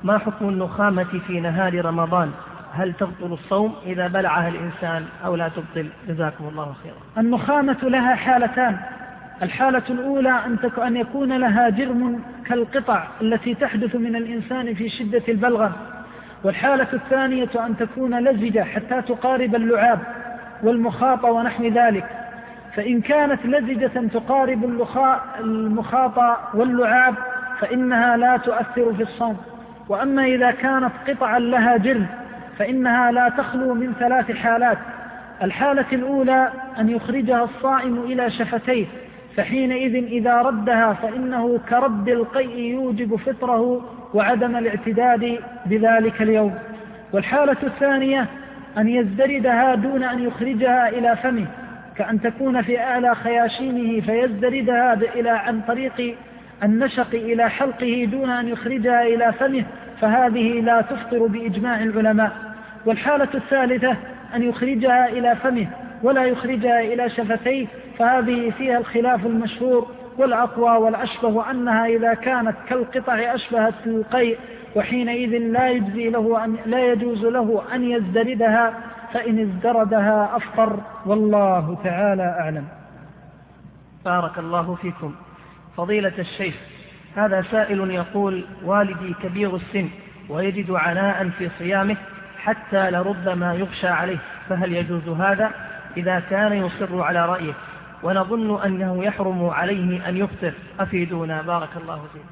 ما حكم النخامة في نهار رمضان؟ هل تبطل الصوم إذا بلعها الإنسان أو لا تبطل؟ جزاكم الله خيرا. النخامة لها حالتان. الحالة الأولى أن يكون لها جرم كالقطع التي تحدث من الإنسان في شدة البلغم، والحالة الثانية أن تكون لزجة حتى تقارب اللعاب والمخاط ونحو ذلك. فإن كانت لزجة تقارب المخاط واللعاب فإنها لا تؤثر في الصوم. وأما إذا كانت قطعا لها جرم فإنها لا تخلو من 3 حالات. الحالة الأولى أن يخرجها الصائم إلى شفتيه، فحينئذ إذا ردها فإنه كرد القيء يوجب فطره وعدم الاعتداد بذلك اليوم. والحالة الثانية أن يزدردها دون أن يخرجها إلى فمه، كأن تكون في أعلى خياشيمه فيزدردها عن طريق النشق إلى حلقه دون أن يخرجها إلى فمه، فهذه لا تفطر بإجماع العلماء. والحالة الثالثة أن يخرجها إلى فمه ولا يخرجها إلى شفتيه، فهذه فيها الخلاف المشهور، والأقوى والأشبه أنها إذا كانت كالقطع أشبهت القيء، وحينئذ لا يجوز له أن يزدردها، فإن ازدردها أفطر، والله تعالى أعلم. بارك الله فيكم. فضيلة الشيخ، هذا سائل يقول: والدي كبير السن ويجد عناء في صيامه حتى لربما يغشى عليه، فهل يجوز هذا إذا كان يصر على رأيه؟ ونظن أنه يحرم عليه أن يفطر، أفيدونا بارك الله فيكم.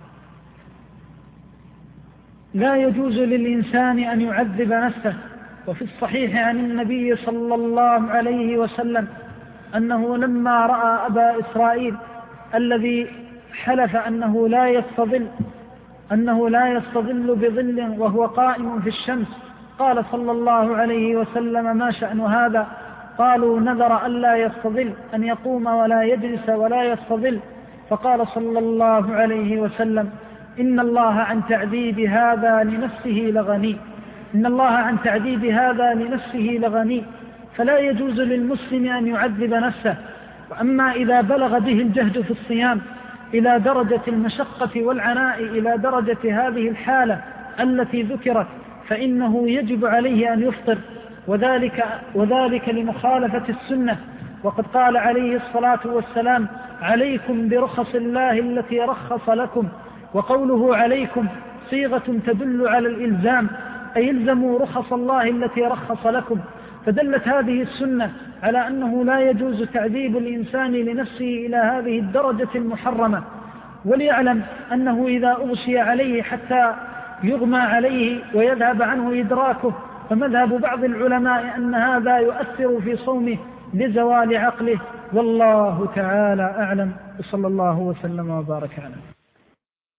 لا يجوز للإنسان أن يعذب نفسه. وفي الصحيح عن النبي صلى الله عليه وسلم أنه لما رأى أبا إسرائيل الذي حلف أنه لا يستظل بظل وهو قائم في الشمس، قال صلى الله عليه وسلم: ما شأن هذا؟ قالوا: نذر ألا يستظل، أن يقوم ولا يجلس ولا يستظل. فقال صلى الله عليه وسلم: إن الله عن تعذيب هذا لنفسه لغني، فلا يجوز للمسلم أن يعذب نفسه. وأما إذا بلغ به الجهد في الصيام إلى درجة المشقة والعناء، إلى درجة هذه الحالة التي ذكرت، فإنه يجب عليه أن يفطر، وذلك لمخالفة السنة. وقد قال عليه الصلاة والسلام: عليكم برخص الله التي رخص لكم. وقوله عليكم صيغة تدل على الإلزام، أي الزموا رخص الله التي رخص لكم. فدلت هذه السنة على أنه لا يجوز تعذيب الإنسان لنفسه إلى هذه الدرجة المحرمة. وليعلم أنه إذا أغشي عليه حتى يغمى عليه ويذهب عنه إدراكه، فمذهب بعض العلماء أن هذا يؤثر في صومه لزوال عقله، والله تعالى أعلم. صلى الله وسلم وبارك عليه.